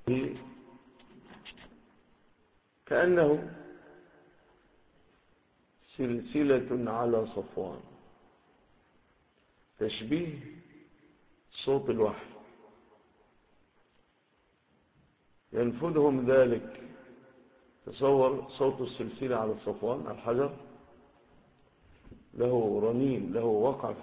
كأنه سلسلة على صفوان، تشبيه صوت الوحي، ينفذهم ذلك. تصور صوت السلسلة على الصفوان، الحجر له رنين، له وقع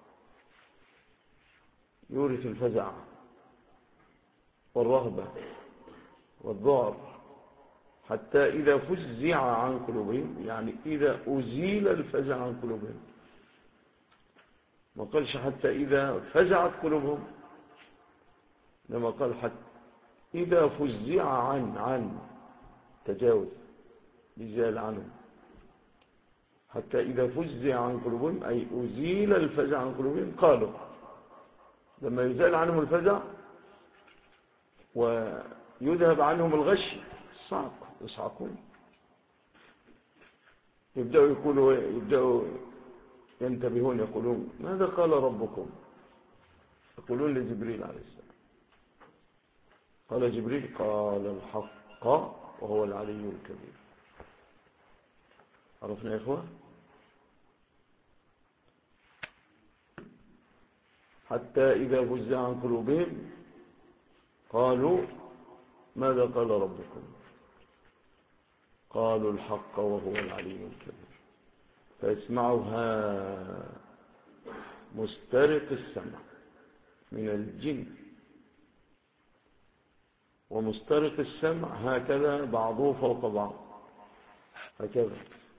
يورث الفزع والرهبة والذعر، حتى إذا فزع عن قلوبهم، يعني إذا أزيل الفزع عن قلوبهم. ما قالش حتى إذا فزعت قلوبهم، لما قال حتى إذا فزع عن تجاوز يزال عنهم، حتى إذا فزع عن قلوبهم أي أزيل الفزع عن قلوبهم. قالوا لما يزال عنهم الفزع ويذهب عنهم الغش يصعقون، يبدأوا ينتبهون، يقولون ماذا قال ربكم؟ يقولون لجبريل عليه السلام. قال جبريل قال الحق وهو العلي الكبير. عرفنا يا إخوة؟ حتى إذا فزع عن قلوبهم قالوا ماذا قال ربكم؟ قالوا الحق وهو العلي الكبير. فيسمعها مسترق السمع من الجن، ومسترق السمع هكذا بعضه فوق بعض، هكذا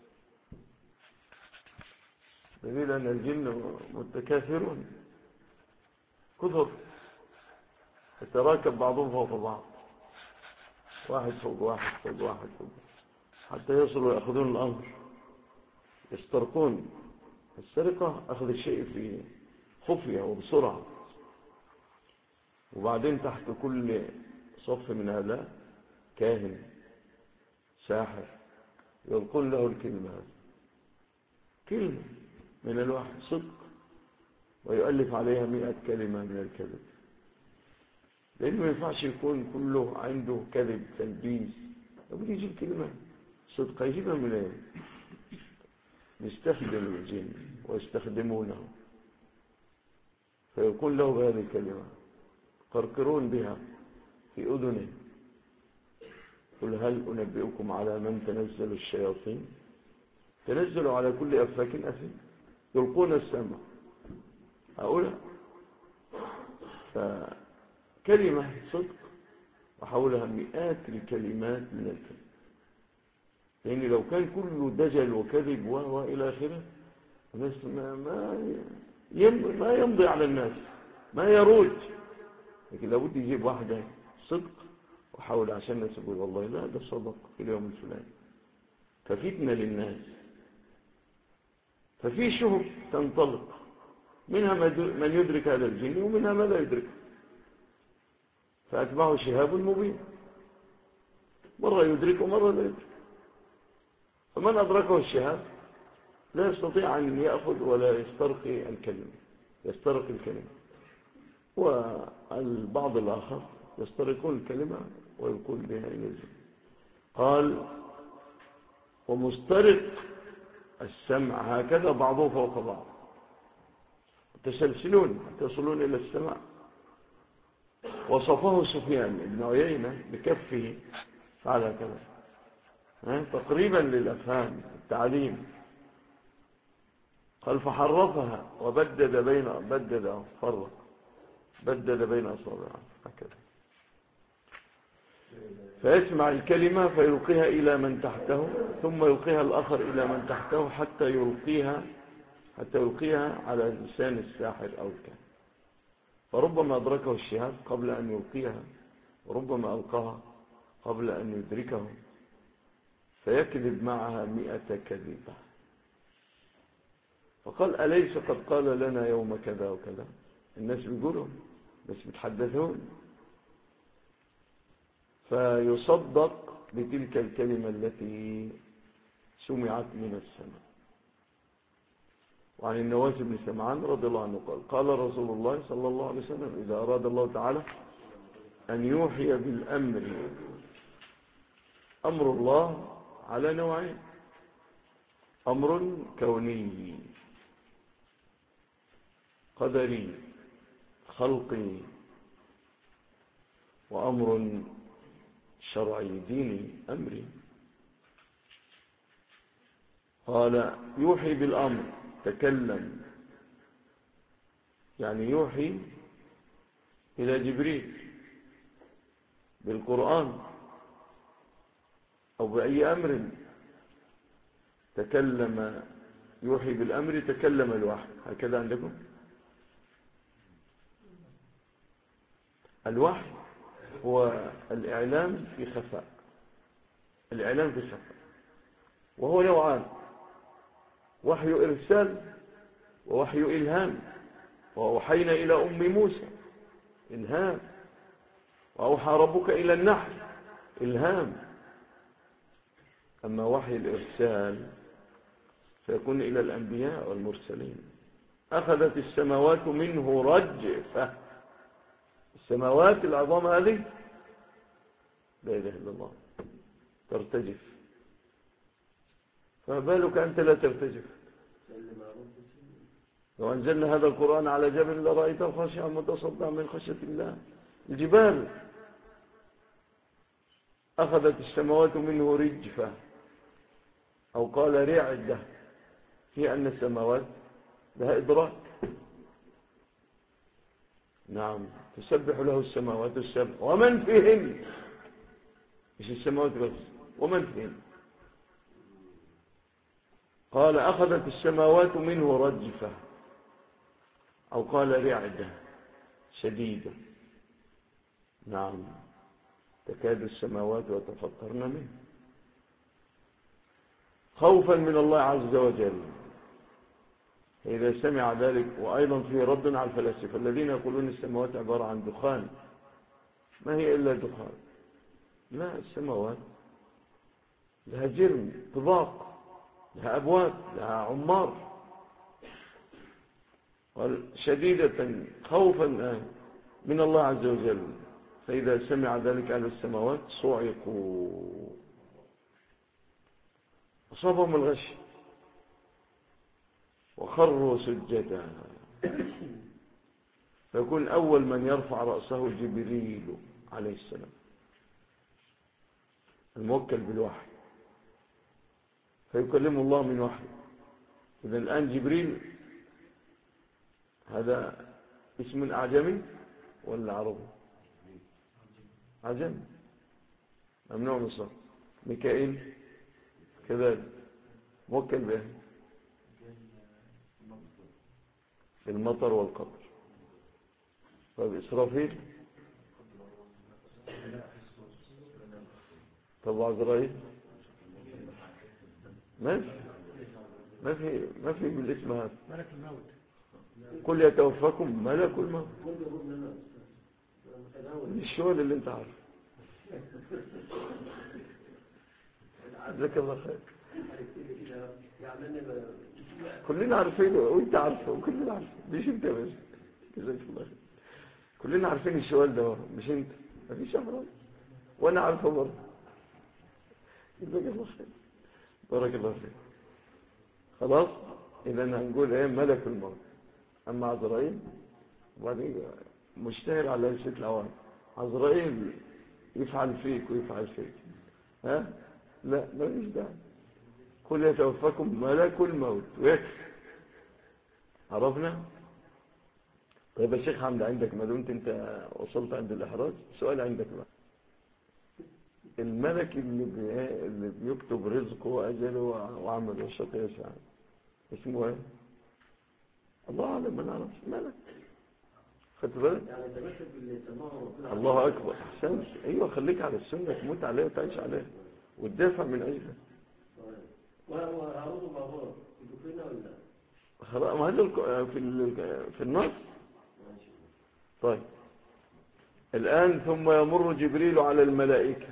دليل أن الجن متكاثرون كثر، يتراكب بعضهم فوق بعض، واحد فوق واحد فوق واحد فوق، حتى يصلوا يأخذون الأمر، يسترقون. السرقة أخذ الشيء في خفية وبسرعة، وبعدين تحت كل صف من هؤلاء كاهن ساحر يلقون له الكلمة، كلمة من الوحي صدق، ويؤلف عليها 100 كلمة من الكذب، لأنه ما ينفعش يكون كله عنده كذب تلبيس. لابد يجيب كلمة صدق، يجيبها من ايه؟ يستخدم الجن ويستخدمونه، فيقول له بهذه الكلمة، قرقرون بها في أذنه، قل هل أنبئكم على من تنزل الشياطين؟ تنزلوا على كل أفاك أثيم يلقون السمع. هؤلاء فكلمة صدق وحولها 100 الكلمات من الكذب، لأن لو كان كله دجل وكذب وإلى آخره الناس ما يمضي على الناس، ما يروج. لكن لابد يجيب واحدة صدق وحاول عشان الناس يقول والله لا ده صدق في اليوم الفلاني، ففتنة للناس. ففي شهب تنطلق، منها من يدرك هذا الجن ومنها ما لا يدرك، فأتبعه شهاب مبين، مرة يدرك ومرة لا يدرك. فمن أدركه الشهاب لا يستطيع أن يأخذ ولا يسترقي الكلمة، يسترق الكلمة. والبعض الآخر يسترقون الكلمة ويقول بها إلى الجن. قال ومسترق السمع هكذا بعضه فوق بعض، تسلسلون تصلون إلى السماء. وصفه سفيان بن عيينة بكفه فعل كذا تقريبا للأفهام التعليم. قال فحرفها وبدد بين أصابعه هكذا، فيسمع الكلمة فيلقيها إلى من تحته، ثم يلقيها الآخر إلى من تحته حتى يلقيها على لسان الساحر أو الكاهن. فربما أدركه الشهاب قبل أن يلقيها، وربما ألقاها قبل أن يدركه، فيكذب معها 100 كذبة. فقال أليس قد قال لنا يوم كذا وكذا؟ الناس بيقولوا بس بيتحدثون. فيصدق بتلك الكلمة التي سمعت من السماء. وعن النواس بن سمعان رضي الله عنه قال قال رسول الله صلى الله عليه وسلم إذا أراد الله تعالى أن يوحي بالأمر. أمر الله على نوعين: أمر كوني قدري خلقي، وأمر شرعي ديني أمري. قال يوحي بالأمر، تكلم، يعني يوحي إلى جبريل بالقرآن أو بأي أمر. تكلم، يوحي بالأمر، تكلم الوحي. هكذا عندكم الوحي هو الإعلام في خفاء، الإعلام في خفاء، وهو نوعان: وحي إرسال ووحي إلهام. وأوحينا إلى أم موسى إلهام، وأوحى ربك إلى النحل إلهام. أما وحي الإرسال فيكون إلى الأنبياء والمرسلين. أخذت السماوات منه رجفة. السماوات العظام هذه لا إله إلا الله ترتجف، فبالك أنت لا ترتجف. لو أنزلنا هذا القرآن على جبل لرأيته خاشعا متصدعا من خشية الله. الجبال أخذت السماوات منه رجفة، أو قال رعدة، في أن السماوات لها إدراك. نعم، تسبح له السماوات السبع ومن فيهن، مش السماوات بس، ومن فيهن. قال أخذت السماوات منه رجفة، أو قال رعدة شديدة. نعم، تكاد السماوات يتفطرن منه خوفا من الله عز وجل. إذا سمع ذلك. وأيضا فيه رد على الفلاسفة الذين يقولون السماوات عبارة عن دخان. ما هي إلا دخان؟ لا، السماوات لها جرم، طباق، لها أبواب، لها عمار. شديدة خوفا من الله عز وجل. فإذا سمع ذلك أهل السماوات صعقوا، أصابهم الغش وخروا سجدا. فيكون أول من يرفع رأسه جبريل عليه السلام الموكل بالوحي، فيكلم الله من وحي. إذا الآن جبريل هذا اسم أعجمي ولا عربي؟ عجمي، ممنوع من الصرف. ميكائيل كذلك موكل به في المطر والقطر. طيب إسرافيل؟ طب عزرائيل؟ ما في بالاسم هذا. ملك الموت. قل يتوفاكم ملك الموت. الشغل اللي انت عارفه. جزاك الله خير. كلنا عارفينه وانت عارفه وكلنا عارفه، مش انت بس. جزاك الله خير. كلنا عارفين السؤال ده، مش انت. مفيش امراض وانا عارفه برضه. جزاك الله خير، بارك الله فيك. خلاص، اذا هنقول ايه؟ ملك الموت. اما عزرائيل وبعدين مشتهر على لسه العوام، عزرائيل يفعل فيك ويفعل فيك. ها؟ لا، ما فيش داعي. قل يتوفاكم ملك الموت ويكفي. عرفنا؟ طيب يا شيخ حمد، عندك ما دمت انت وصلت عند الاحراج، سؤال عندك بقى. الملك اللي بيكتب رزقه واجله وعمله الشقي سعيد اسمه ايه؟ الله اعلم، ما نعرفش. ملك. خدت بالك؟ الله اكبر، احسنت. ايوه، خليك على السنه، تموت عليها وتعيش عليها وتدافع من اجلها. وهارون وماروت يدخلنا ولا خلاص، ما هذا في النص. طيب الآن ثم يمر جبريل على الملائكة،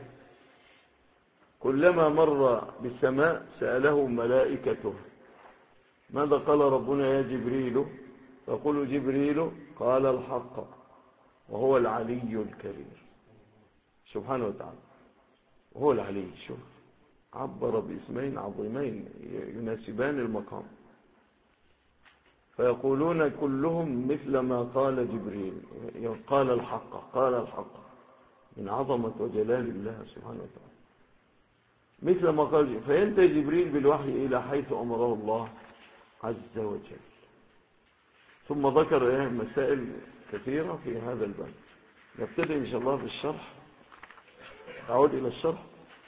كلما مر بالسماء سأله ملائكته ماذا قال ربنا يا جبريل؟ فقل جبريل قال الحق وهو العلي الكبير. سبحانه وتعالى، وهو العلي. شوف، عبر باسمين عظيمين يناسبان المقام. فيقولون كلهم مثل ما قال جبريل، قال الحق، قال الحق، من عظمة وجلال الله سبحانه وتعالى، مثل ما قال جبريل. فينتهي جبريل بالوحي إلى حيث أمره الله عز وجل. ثم ذكر مسائل كثيرة في هذا الباب. نبتدئ إن شاء الله بالشرح. أعود إلى الشرح.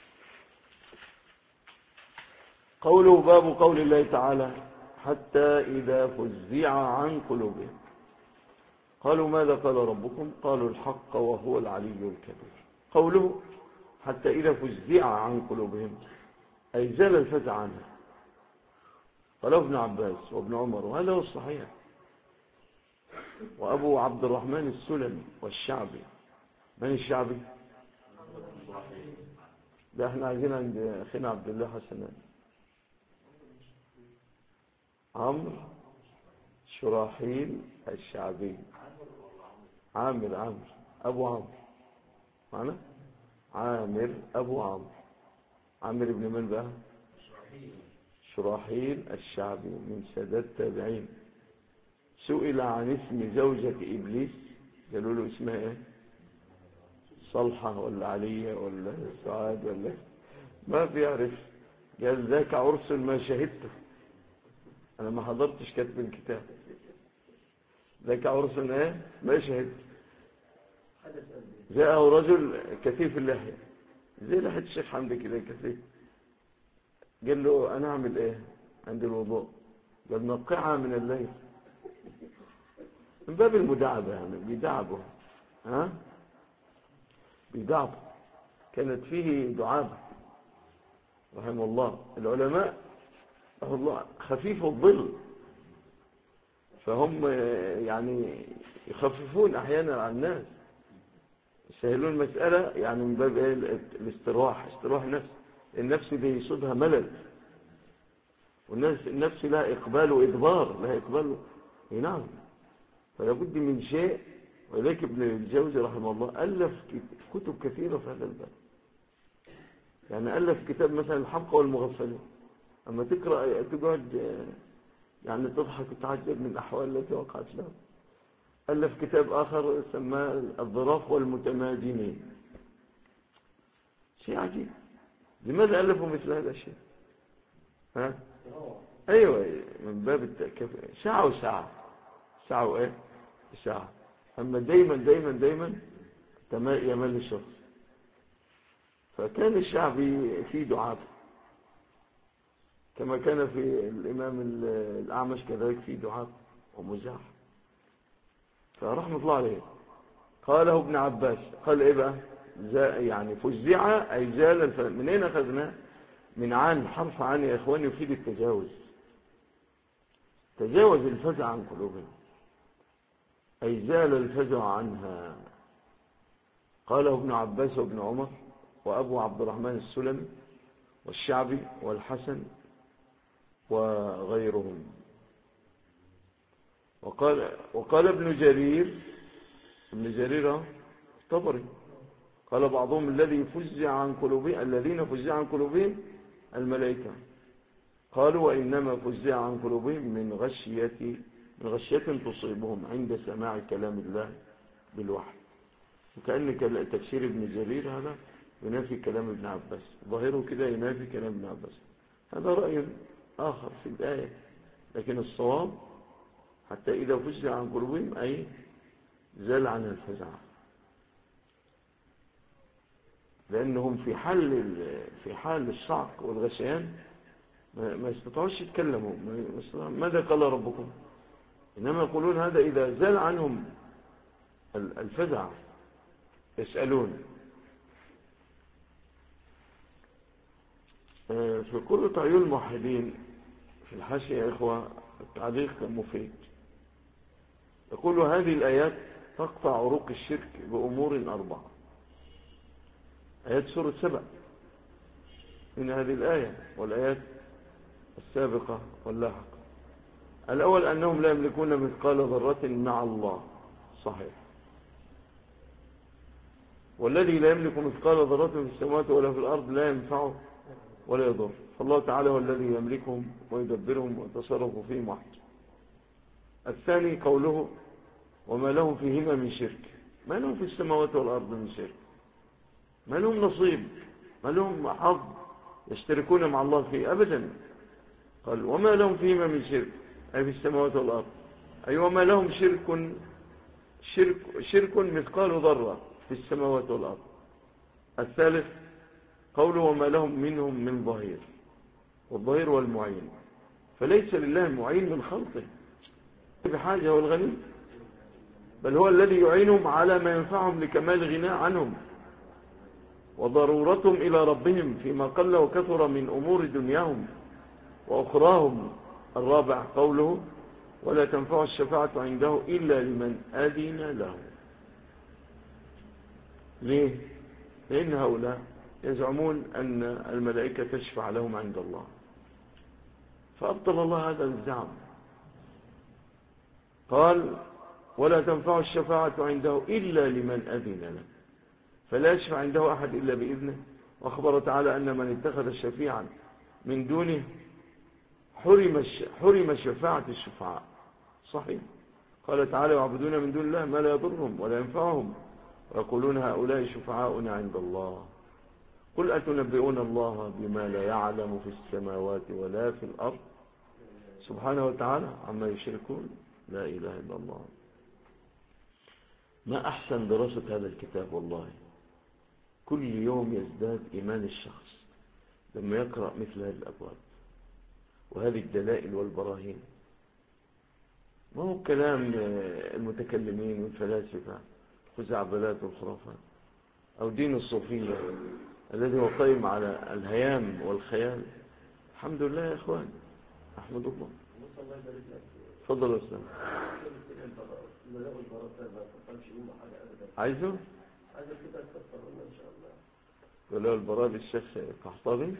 قوله باب قول الله تعالى حتى إذا فزع عن قلوبهم قالوا ماذا قال ربكم؟ قالوا الحق وهو العلي الكبير. قوله حتى إذا فزع عن قلوبهم أي زال الفزع عنها. قال ابن عباس وابن عمر، وهذا هو الصحيح، وأبو عبد الرحمن السلمي والشعبي. من الشعبي؟ ده احنا عايزين عند أخينا عبد الله حسنان. عمرو شراحيل الشعبي. عامر أبو عمرو معنا؟ عامر أبو عمرو. عامر ابن من بقى؟ شراحيل الشعبي من سادات التابعين. سئل عن اسم زوجة إبليس، قالوا له اسمها ايه؟ صلحة ولا علية ولا سعاد ولا ما بيعرف. قال ذاك عرس ما شهدته، أنا ما حضرتش كتب الكتاب. ذاك عرس ايه ما شهدته. جاءه رجل كثيف اللحية زي لحية الشيخ حمدي كده كثيف. قال له أنا أعمل إيه عند الوضوء؟ قال نقعها من الليل، من باب المداعبة، يعني بيدعبه، بيدعبه. كانت فيه دعابة رحمه الله. العلماء رحمه الله خفيف الظل، فهم يعني يخففون أحيانا عن الناس، يسهلون المسألة، يعني من باب الاستراح، استراح النفس. النفس دي يصدها ملل، والنفس لا إقبال وإدبار، لا إقبال. نعم، فلا بد من شيء. ولذلك ابن الجوزي رحمه الله ألف كتب كثيرة في هذا الباب. يعني ألف كتاب مثلا الحمقى والمغفلين، أما تقرأ تقعد يعني تضحك وتعجب من الأحوال التي وقعت لهم. ألف كتاب آخر سماه الظراف والمتمادنين. شيء عجيب، لماذا ألفوا مثل هذا الشيء؟ أيوة، من باب ساعة وساعة، ساعة وإيه ساعة. أما دايما دايما دايما يمل الشخص. فكان الشعبي في دعاء، كما كان في الإمام الأعمش كذلك في دعاء ومزاح. فرحمة الله عليه. قاله ابن عباس، قال إيه بقى؟ يعني فزع أي زال. من أين أخذنا؟ من عن، حرف عن يا إخواني يفيد التجاوز. تجاوز الفزع عن قلوبهم أي زال الفزع عنها. قاله ابن عباس وابن عمر وأبو عبد الرحمن السلمي والشعبي والحسن وغيرهم. وقال ابن جرير الطبري، قال بعضهم الذين فزع عن قلوبهم الملائكة. قالوا وإنما فزع عن قلوبهم من غشية تصيبهم عند سماع كلام الله بالوحي. وكأن تفسير ابن جرير هذا ينافي كلام ابن عباس، ظاهره كده ينافي كلام ابن عباس. هذا رأي آخر في الآية، لكن الصواب حتى إذا فزع عن قلوبهم أي زال عن الفزع، لأنهم في حال الصعق والغشيان ما يستطيعوش يتكلموا. ماذا قال ربكم؟ إنما يقولون هذا إذا زال عنهم الفزع يسألون. في كل تعيين الموحدين في الحاشية يا إخوة التعليق مفيد. يقول هذه الآيات تقطع عروق الشرك بأمور 4. آيات سورة 7 من هذه الآية والآيات السابقة واللاحقة. الأول أنهم لا يملكون مثقال ذرة مع الله، صحيح. والذي لا يملك مثقال ذرة في السماوات ولا في الأرض لا ينفعه ولا يضر. فالله تعالى هو الذي يملكهم ويدبرهم ويتصرف فيهم وحده. الثاني قوله وما لهم فيهما من شرك. ما لهم في السماوات والأرض من شرك، ما لهم نصيب، ما لهم حظ يشتركون مع الله فيه أبدا. قال وما لهم فيهما من شرك أي في السماوات والأرض، أي وما لهم شرك مثقال ذرة في السماوات والأرض. الثالث قوله وما لهم منهم من ظهير، والظهير والمعين، فليس لله معين من خلقه بحاجة، هو الغني، بل هو الذي يعينهم على ما ينفعهم لكمال غناء عنهم وضرورتهم إلى ربهم فيما قل وكثر من أمور دنياهم وأخراهم. الرابع قوله ولا تنفع الشفاعة عنده إلا لمن أذن له. ليه؟ لأن هؤلاء يزعمون أن الملائكة تشفع لهم عند الله، فأبطل الله هذا الزعم. قال ولا تنفع الشفاعة عنده إلا لمن أذن له، فلا يشفع عنده أحد إلا بإذنه. وأخبر تعالى أن من اتخذ شفيعا من دونه حرم شفاعة الشفعاء. صحيح. قال تعالى يعبدون من دون الله ما لا يضرهم ولا ينفعهم ويقولون هؤلاء شفعاؤنا عند الله. قل أتنبئون الله بما لا يعلم في السماوات ولا في الأرض سبحانه وتعالى عما يشركون. لا إله إلا الله. ما أحسن دراسة هذا الكتاب والله. كل يوم يزداد إيمان الشخص لما يقرأ مثل هذه الأبواب وهذه الدلائل والبراهين. ما هو كلام المتكلمين والفلاسفة الخزعبلات والخرافات أو دين الصوفية الذي هو قائم على الهيام والخيال. الحمد لله يا إخوان، أحمد الله. تفضل يا أستاذ. عايزه كده تفسرونا إن شاء الله. ولا البراء للشيخ قحطبي.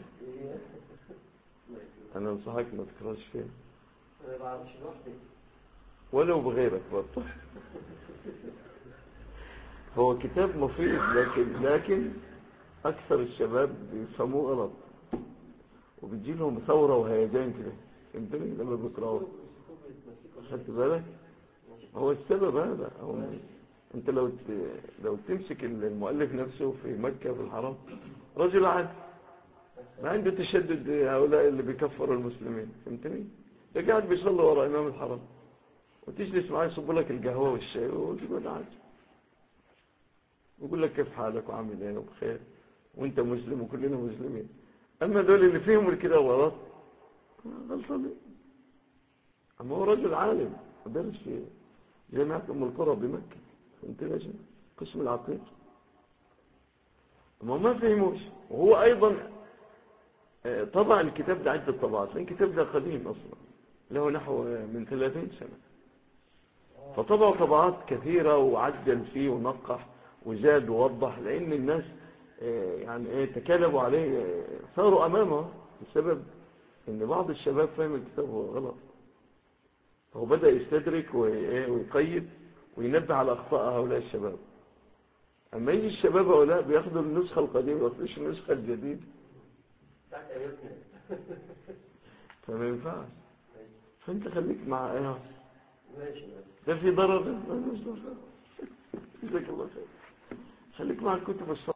أنا أنصحك ما تكرهش فيه. أنا ما بعرفش لوحدي ولو بغيرك برضه. هو كتاب مفيد لكن أكثر الشباب بيفهموه غلط وبيجي لهم ثورة وهيجان كده، فهمتني لما بيقرأوه. خدت بالك؟ هو السبب هذا. انت لو تمسك المؤلف نفسه في مكة في الحرم رجل عادي ما عنده تشدد هؤلاء اللي بيكفروا المسلمين، فهمتني؟ ده قاعد بيصلي وراء امام الحرم وتجلس معاه يصب لك القهوة والشاي وتقول عادي، ويقول لك كيف حالك وعامل ايه وبخير وانت مسلم وكلنا مسلمين. اما دول اللي فيهم الكده غلط غلطانين. اما هو رجل عالم ودرس في جامعة ام القرى بمكة، فهمتني يا شيخ؟ قسم العقيدة. ما فهموش. وهو ايضا طبع الكتاب ده عدة طبعات، لان الكتاب ده قديم اصلا له نحو من 30 سنة، فطبعوا طبعات كثيرة وعدل فيه ونقح وزاد ووضح، لان الناس يعني تكالبوا عليه صاروا امامه بسبب ان بعض الشباب فهم الكتاب غلط. هو بدأ يستدرك ويقيد وينبه على اخطاء هؤلاء الشباب. اما يجي الشباب هؤلاء بياخدوا النسخة القديمة وياخدوش النسخة الجديدة، فما ينفعش. فانت خليك مع ايه ده في ضرر، جزاك الله خير. خليك مع الكتب الصالحة.